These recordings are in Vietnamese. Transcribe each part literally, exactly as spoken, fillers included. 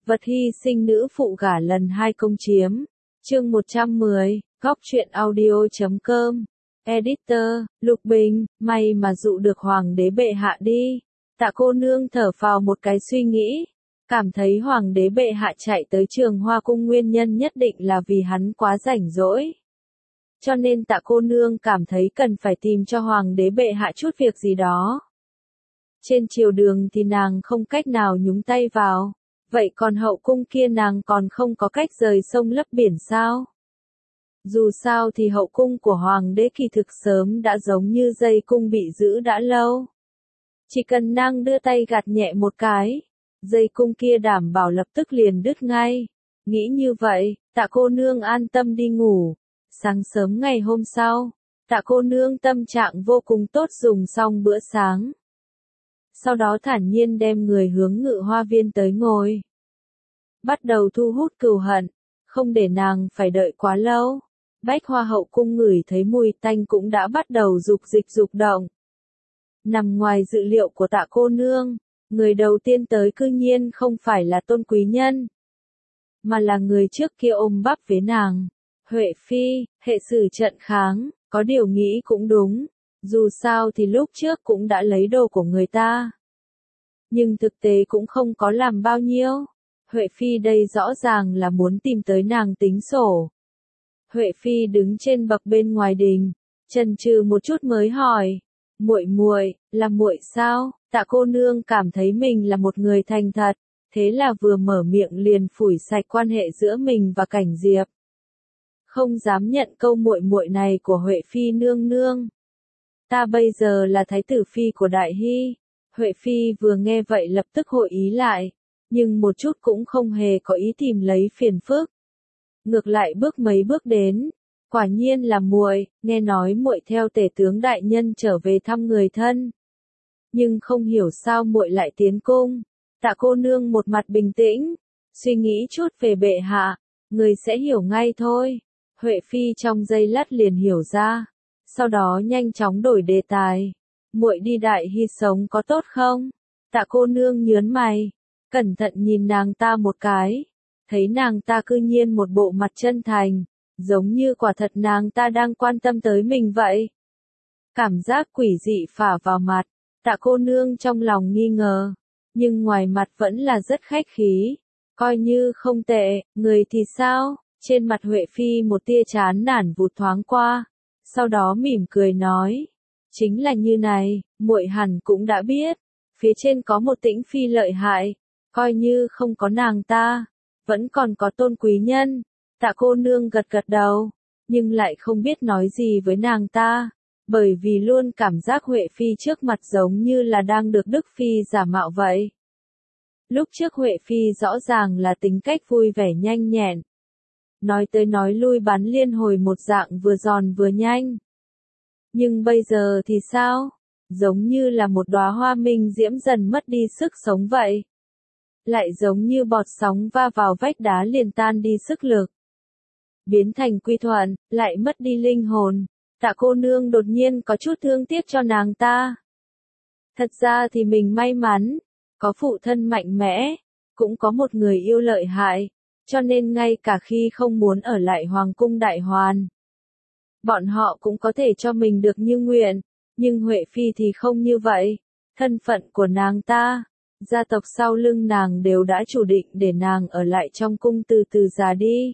Vật hy sinh nữ phụ gả lần hai công chiếm. Chương một trăm mười, góc truyện audio chấm com. Editor, Lục Bình, may mà dụ được hoàng đế bệ hạ đi. Tạ cô nương thở phào một cái suy nghĩ. Cảm thấy hoàng đế bệ hạ chạy tới Trường Hoa cung nguyên nhân nhất định là vì hắn quá rảnh rỗi. Cho nên tạ cô nương cảm thấy cần phải tìm cho hoàng đế bệ hạ chút việc gì đó. Trên triều đường thì nàng không cách nào nhúng tay vào. Vậy còn hậu cung kia nàng còn không có cách rời sông lấp biển sao? Dù sao thì hậu cung của hoàng đế kỳ thực sớm đã giống như dây cung bị giữ đã lâu. Chỉ cần nàng đưa tay gạt nhẹ một cái, dây cung kia đảm bảo lập tức liền đứt ngay. Nghĩ như vậy, tạ cô nương an tâm đi ngủ. Sáng sớm ngày hôm sau, tạ cô nương tâm trạng vô cùng tốt dùng xong bữa sáng. Sau đó thản nhiên đem người hướng Ngự Hoa Viên tới ngồi. Bắt đầu thu hút cừu hận, không để nàng phải đợi quá lâu. Bách Hoa hậu cung ngửi thấy mùi tanh cũng đã bắt đầu dục dịch dục động. Nằm ngoài dự liệu của tạ cô nương, người đầu tiên tới cư nhiên không phải là Tôn Quý Nhân, mà là người trước kia ôm bắp với nàng. Huệ Phi, hệ sử trận kháng, có điều nghĩ cũng đúng. Dù sao thì lúc trước cũng đã lấy đồ của người ta. Nhưng thực tế cũng không có làm bao nhiêu. Huệ Phi đây rõ ràng là muốn tìm tới nàng tính sổ. Huệ Phi đứng trên bậc bên ngoài đình, chần chừ một chút mới hỏi, muội muội, là muội sao? Tạ cô nương cảm thấy mình là một người thành thật, thế là vừa mở miệng liền phủi sạch quan hệ giữa mình và Cảnh Diệp. Không dám nhận câu muội muội này của Huệ Phi nương nương. Ta bây giờ là thái tử phi của Đại Hy. Huệ Phi vừa nghe vậy lập tức hội ý lại, nhưng một chút cũng không hề có ý tìm lấy phiền phức. Ngược lại bước mấy bước đến, quả nhiên là muội, nghe nói muội theo tể tướng đại nhân trở về thăm người thân. Nhưng không hiểu sao muội lại tiến cung. Tạ cô nương một mặt bình tĩnh, suy nghĩ chút về bệ hạ, người sẽ hiểu ngay thôi. Huệ Phi trong giây lát liền hiểu ra, sau đó nhanh chóng đổi đề tài. Muội đi Đại Hy sống có tốt không? Tạ cô nương nhớn mày, cẩn thận nhìn nàng ta một cái, thấy nàng ta cư nhiên một bộ mặt chân thành, giống như quả thật nàng ta đang quan tâm tới mình vậy. Cảm giác quỷ dị phả vào mặt, tạ cô nương trong lòng nghi ngờ, nhưng ngoài mặt vẫn là rất khách khí, coi như không tệ. Người thì sao? Trên mặt Huệ Phi một tia chán nản vụt thoáng qua, sau đó mỉm cười nói, chính là như này, muội hẳn cũng đã biết, phía trên có một Tĩnh Phi lợi hại, coi như không có nàng ta, vẫn còn có Tôn Quý Nhân. Tạ cô nương gật gật đầu, nhưng lại không biết nói gì với nàng ta, bởi vì luôn cảm giác Huệ Phi trước mặt giống như là đang được Đức Phi giả mạo vậy. Lúc trước Huệ Phi rõ ràng là tính cách vui vẻ nhanh nhẹn, nói tới nói lui bắn liên hồi một dạng vừa giòn vừa nhanh. Nhưng bây giờ thì sao? Giống như là một đóa hoa minh diễm dần mất đi sức sống vậy. Lại giống như bọt sóng va vào vách đá liền tan đi sức lực. Biến thành quy thuận, lại mất đi linh hồn. Tạ cô nương đột nhiên có chút thương tiếc cho nàng ta. Thật ra thì mình may mắn, có phụ thân mạnh mẽ, cũng có một người yêu lợi hại, cho nên ngay cả khi không muốn ở lại Hoàng cung Đại Hoàn, bọn họ cũng có thể cho mình được như nguyện, nhưng Huệ Phi thì không như vậy. Thân phận của nàng ta, gia tộc sau lưng nàng đều đã chủ định để nàng ở lại trong cung từ từ già đi.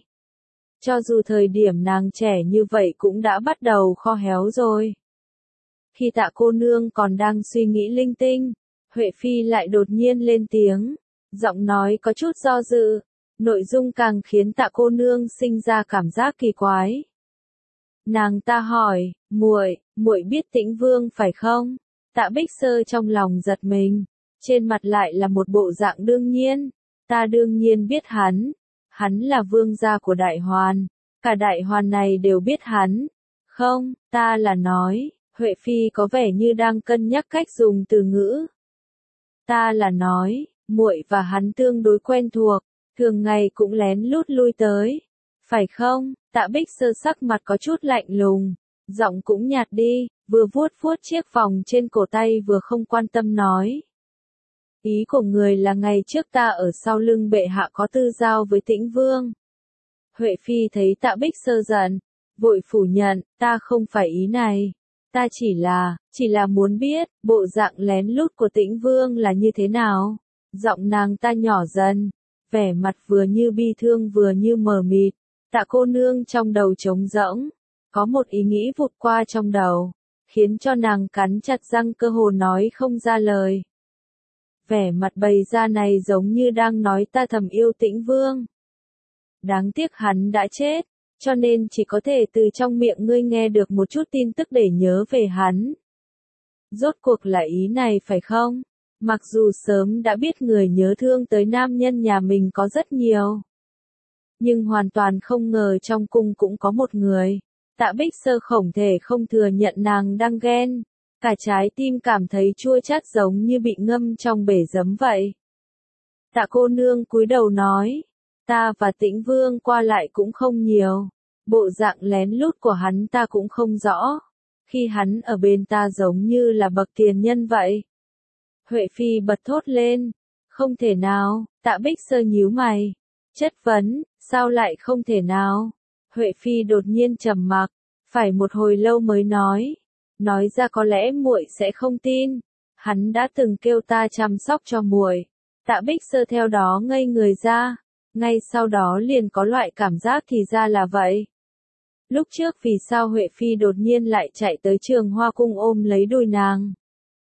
Cho dù thời điểm nàng trẻ như vậy cũng đã bắt đầu kho héo rồi. Khi tạ cô nương còn đang suy nghĩ linh tinh, Huệ Phi lại đột nhiên lên tiếng, giọng nói có chút do dự, nội dung càng khiến tạ cô nương sinh ra cảm giác kỳ quái. Nàng ta hỏi, muội, muội biết Tĩnh Vương phải không? Tạ Bích Sơ trong lòng giật mình, trên mặt lại là một bộ dạng đương nhiên, ta đương nhiên biết hắn, hắn là vương gia của Đại Hoàn, cả Đại Hoàn này đều biết hắn. Không, ta là nói, Huệ Phi có vẻ như đang cân nhắc cách dùng từ ngữ. Ta là nói, muội và hắn tương đối quen thuộc, thường ngày cũng lén lút lui tới. Phải không? Tạ Bích Sơ sắc mặt có chút lạnh lùng, giọng cũng nhạt đi, vừa vuốt vuốt chiếc vòng trên cổ tay vừa không quan tâm nói. Ý của người là ngày trước ta ở sau lưng bệ hạ có tư giao với Tĩnh Vương. Huệ Phi thấy Tạ Bích Sơ giận, vội phủ nhận, ta không phải ý này. Ta chỉ là, chỉ là muốn biết, bộ dạng lén lút của Tĩnh Vương là như thế nào. Giọng nàng ta nhỏ dần, vẻ mặt vừa như bi thương vừa như mờ mịt. Tạ cô nương trong đầu trống rỗng, có một ý nghĩ vụt qua trong đầu, khiến cho nàng cắn chặt răng cơ hồ nói không ra lời. Vẻ mặt bày ra này giống như đang nói ta thầm yêu Tĩnh Vương. Đáng tiếc hắn đã chết, cho nên chỉ có thể từ trong miệng ngươi nghe được một chút tin tức để nhớ về hắn. Rốt cuộc là ý này phải không? Mặc dù sớm đã biết người nhớ thương tới nam nhân nhà mình có rất nhiều. Nhưng hoàn toàn không ngờ trong cung cũng có một người. Tạ Bích Sơ không thể không thừa nhận nàng đang ghen. Cả trái tim cảm thấy chua chát giống như bị ngâm trong bể giấm vậy. Tạ cô nương cúi đầu nói. Ta và Tĩnh Vương qua lại cũng không nhiều. Bộ dạng lén lút của hắn ta cũng không rõ. Khi hắn ở bên ta giống như là bậc tiền nhân vậy. Huệ Phi bật thốt lên. Không thể nào, Tạ Bích Sơ nhíu mày. Chất vấn, sao lại không thể nào? Huệ Phi đột nhiên trầm mặc, phải một hồi lâu mới nói. Nói ra có lẽ muội sẽ không tin. Hắn đã từng kêu ta chăm sóc cho muội. Tạ Bích Sơ theo đó ngây người ra. Ngay sau đó liền có loại cảm giác thì ra là vậy. Lúc trước vì sao Huệ Phi đột nhiên lại chạy tới Trường Hoa Cung ôm lấy đùi nàng?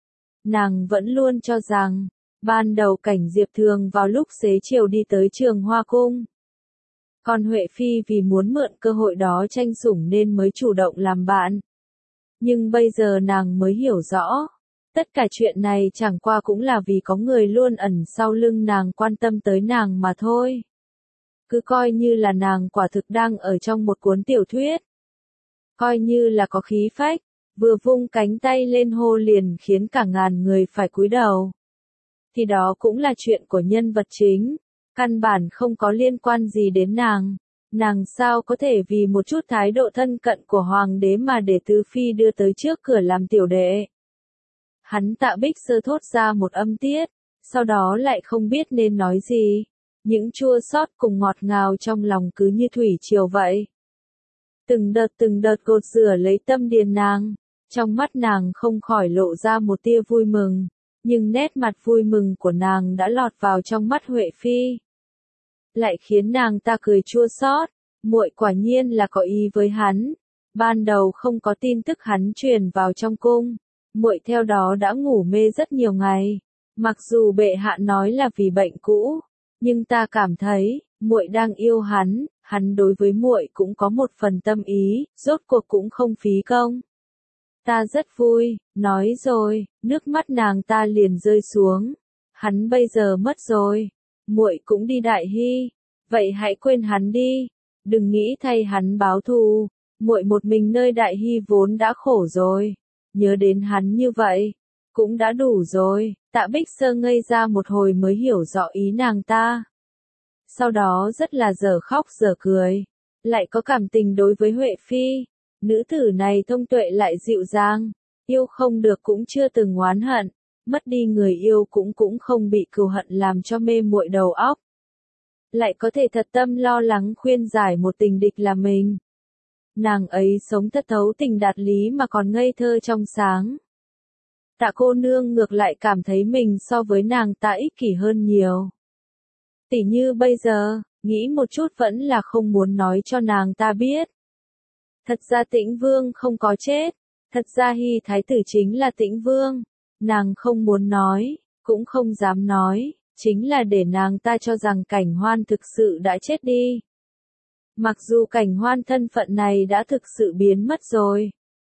Nàng vẫn luôn cho rằng, ban đầu Cảnh Diệp thường vào lúc xế chiều đi tới Trường Hoa Cung. Còn Huệ Phi vì muốn mượn cơ hội đó tranh sủng nên mới chủ động làm bạn. Nhưng bây giờ nàng mới hiểu rõ, tất cả chuyện này chẳng qua cũng là vì có người luôn ẩn sau lưng nàng quan tâm tới nàng mà thôi. Cứ coi như là nàng quả thực đang ở trong một cuốn tiểu thuyết. Coi như là có khí phách, vừa vung cánh tay lên hô liền khiến cả ngàn người phải cúi đầu. Thì đó cũng là chuyện của nhân vật chính, căn bản không có liên quan gì đến nàng. Nàng sao có thể vì một chút thái độ thân cận của hoàng đế mà để Tứ Phi đưa tới trước cửa làm tiểu đệ. Hắn Tạ Bích Sơ thốt ra một âm tiết, sau đó lại không biết nên nói gì. Những chua xót cùng ngọt ngào trong lòng cứ như thủy triều vậy. Từng đợt từng đợt gột rửa lấy tâm điền nàng, trong mắt nàng không khỏi lộ ra một tia vui mừng, nhưng nét mặt vui mừng của nàng đã lọt vào trong mắt Huệ Phi. Lại khiến nàng ta cười chua xót, muội quả nhiên là có ý với hắn. Ban đầu không có tin tức hắn truyền vào trong cung, muội theo đó đã ngủ mê rất nhiều ngày. Mặc dù bệ hạ nói là vì bệnh cũ, nhưng ta cảm thấy, muội đang yêu hắn, hắn đối với muội cũng có một phần tâm ý, rốt cuộc cũng không phí công. Ta rất vui, nói rồi, nước mắt nàng ta liền rơi xuống. Hắn bây giờ mất rồi, muội cũng đi Đại Hy, vậy hãy quên hắn đi, đừng nghĩ thay hắn báo thù, muội một mình nơi Đại Hy vốn đã khổ rồi, nhớ đến hắn như vậy, cũng đã đủ rồi. Tạ Bích Sơ ngây ra một hồi mới hiểu rõ ý nàng ta. Sau đó rất là dở khóc dở cười, lại có cảm tình đối với Huệ Phi. Nữ tử này thông tuệ lại dịu dàng, yêu không được cũng chưa từng oán hận, mất đi người yêu cũng cũng không bị cừu hận làm cho mê muội đầu óc. Lại có thể thật tâm lo lắng khuyên giải một tình địch là mình. Nàng ấy sống thật thấu tình đạt lý mà còn ngây thơ trong sáng. Tạ cô nương ngược lại cảm thấy mình so với nàng ta ích kỷ hơn nhiều. Tỉ như bây giờ, nghĩ một chút vẫn là không muốn nói cho nàng ta biết. Thật ra Tĩnh Vương không có chết, thật ra Hy Thái tử chính là Tĩnh Vương. Nàng không muốn nói, cũng không dám nói, chính là để nàng ta cho rằng Cảnh Hoan thực sự đã chết đi. Mặc dù Cảnh Hoan thân phận này đã thực sự biến mất rồi.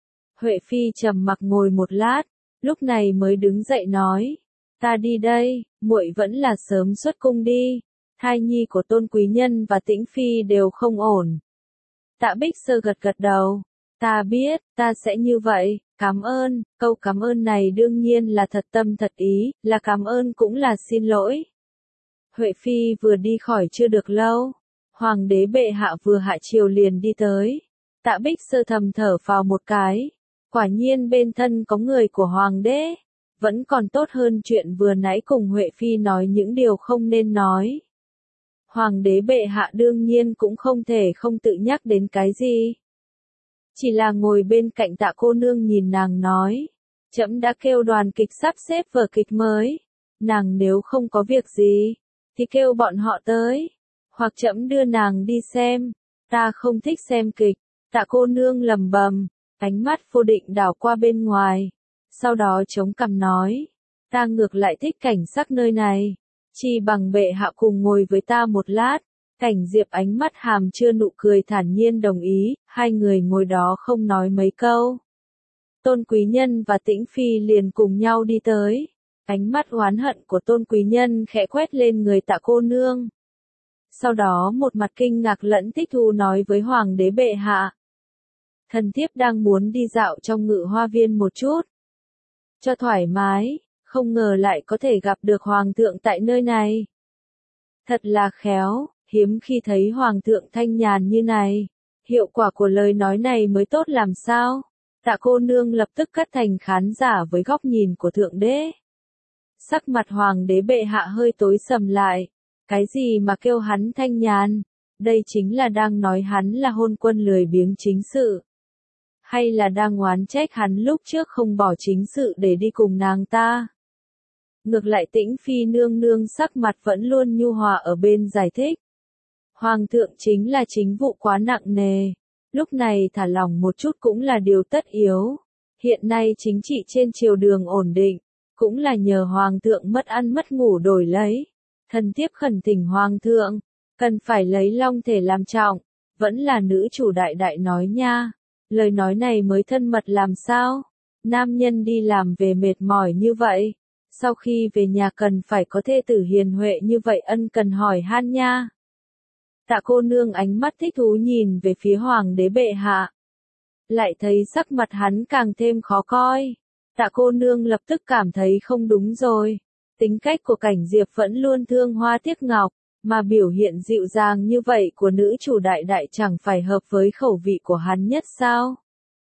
Huệ Phi trầm mặc ngồi một lát, lúc này mới đứng dậy nói, ta đi đây, muội vẫn là sớm xuất cung đi, thai nhi của Tôn quý nhân và Tĩnh Phi đều không ổn. Tạ Bích Sơ gật gật đầu, ta biết, ta sẽ như vậy, cảm ơn, câu cảm ơn này đương nhiên là thật tâm thật ý, là cảm ơn cũng là xin lỗi. Huệ Phi vừa đi khỏi chưa được lâu, Hoàng đế bệ hạ vừa hạ triều liền đi tới. Tạ Bích Sơ thầm thở phào một cái, quả nhiên bên thân có người của Hoàng đế, vẫn còn tốt hơn chuyện vừa nãy cùng Huệ Phi nói những điều không nên nói. Hoàng đế bệ hạ đương nhiên cũng không thể không tự nhắc đến cái gì. Chỉ là ngồi bên cạnh Tạ cô nương nhìn nàng nói, trẫm đã kêu đoàn kịch sắp xếp vở kịch mới, nàng nếu không có việc gì, thì kêu bọn họ tới, hoặc trẫm đưa nàng đi xem, ta không thích xem kịch. Tạ cô nương lầm bầm, ánh mắt vô định đảo qua bên ngoài, sau đó chống cằm nói, ta ngược lại thích cảnh sắc nơi này, chi bằng bệ hạ cùng ngồi với ta một lát. Cảnh Diệp ánh mắt hàm chưa nụ cười thản nhiên đồng ý, hai người ngồi đó không nói mấy câu. Tôn Quý Nhân và Tĩnh Phi liền cùng nhau đi tới, ánh mắt oán hận của Tôn Quý Nhân khẽ quét lên người Tạ cô nương. Sau đó một mặt kinh ngạc lẫn thích thú nói với Hoàng đế bệ hạ. Thần thiếp đang muốn đi dạo trong Ngự Hoa Viên một chút, cho thoải mái, không ngờ lại có thể gặp được Hoàng thượng tại nơi này. Thật là khéo. Hiếm khi thấy Hoàng thượng thanh nhàn như này, hiệu quả của lời nói này mới tốt làm sao. Tạ cô nương lập tức cắt thành khán giả với góc nhìn của thượng đế. Sắc mặt Hoàng đế bệ hạ hơi tối sầm lại, cái gì mà kêu hắn thanh nhàn, đây chính là đang nói hắn là hôn quân lười biếng chính sự. Hay là đang oán trách hắn lúc trước không bỏ chính sự để đi cùng nàng ta. Ngược lại Tĩnh Phi nương nương sắc mặt vẫn luôn nhu hòa ở bên giải thích. Hoàng thượng chính là chính vụ quá nặng nề, lúc này thả lỏng một chút cũng là điều tất yếu. Hiện nay chính trị trên triều đường ổn định, cũng là nhờ Hoàng thượng mất ăn mất ngủ đổi lấy. Thần thiếp khẩn thỉnh Hoàng thượng, cần phải lấy long thể làm trọng, vẫn là nữ chủ đại đại nói nha. Lời nói này mới thân mật làm sao? Nam nhân đi làm về mệt mỏi như vậy, sau khi về nhà cần phải có thê tử hiền huệ như vậy ân cần hỏi han nha. Tạ cô nương ánh mắt thích thú nhìn về phía Hoàng đế bệ hạ. Lại thấy sắc mặt hắn càng thêm khó coi. Tạ cô nương lập tức cảm thấy không đúng rồi. Tính cách của Cảnh Diệp vẫn luôn thương hoa tiếc ngọc, mà biểu hiện dịu dàng như vậy của nữ chủ đại đại chẳng phải hợp với khẩu vị của hắn nhất sao?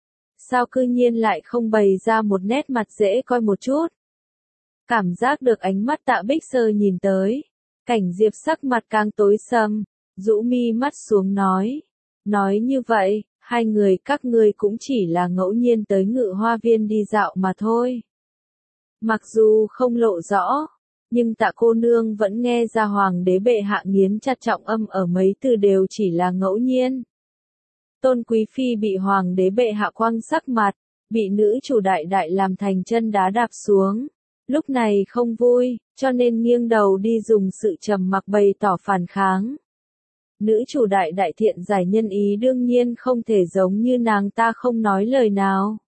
Sao cư nhiên lại không bày ra một nét mặt dễ coi một chút? Cảm giác được ánh mắt Tạ Bích Sơ nhìn tới. Cảnh Diệp sắc mặt càng tối sầm. Rũ mi mắt xuống nói, nói như vậy, hai người các ngươi cũng chỉ là ngẫu nhiên tới Ngự Hoa Viên đi dạo mà thôi. Mặc dù không lộ rõ, nhưng Tạ cô nương vẫn nghe ra Hoàng đế bệ hạ nghiến chặt trọng âm ở mấy từ đều chỉ là ngẫu nhiên. Tôn Quý Phi bị Hoàng đế bệ hạ quăng sắc mặt, bị nữ chủ đại đại làm thành chân đá đạp xuống. Lúc này không vui, cho nên nghiêng đầu đi dùng sự trầm mặc bày tỏ phản kháng. Nữ chủ đại đại thiện giải nhân ý đương nhiên không thể giống như nàng ta không nói lời nào.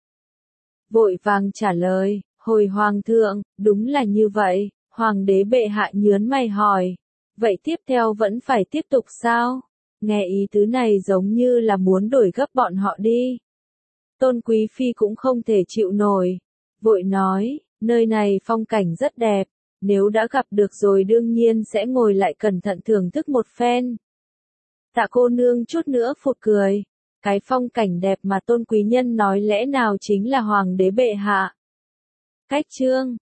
Vội vàng trả lời, hồi Hoàng thượng, đúng là như vậy. Hoàng đế bệ hạ nhớn mày hỏi, vậy tiếp theo vẫn phải tiếp tục sao? Nghe ý tứ này giống như là muốn đuổi gấp bọn họ đi. Tôn Quý Phi cũng không thể chịu nổi, vội nói, nơi này phong cảnh rất đẹp, nếu đã gặp được rồi đương nhiên sẽ ngồi lại cẩn thận thưởng thức một phen. Tạ cô nương chút nữa phụt cười, cái phong cảnh đẹp mà Tôn Quý Nhân nói lẽ nào chính là Hoàng đế bệ hạ. Cách chương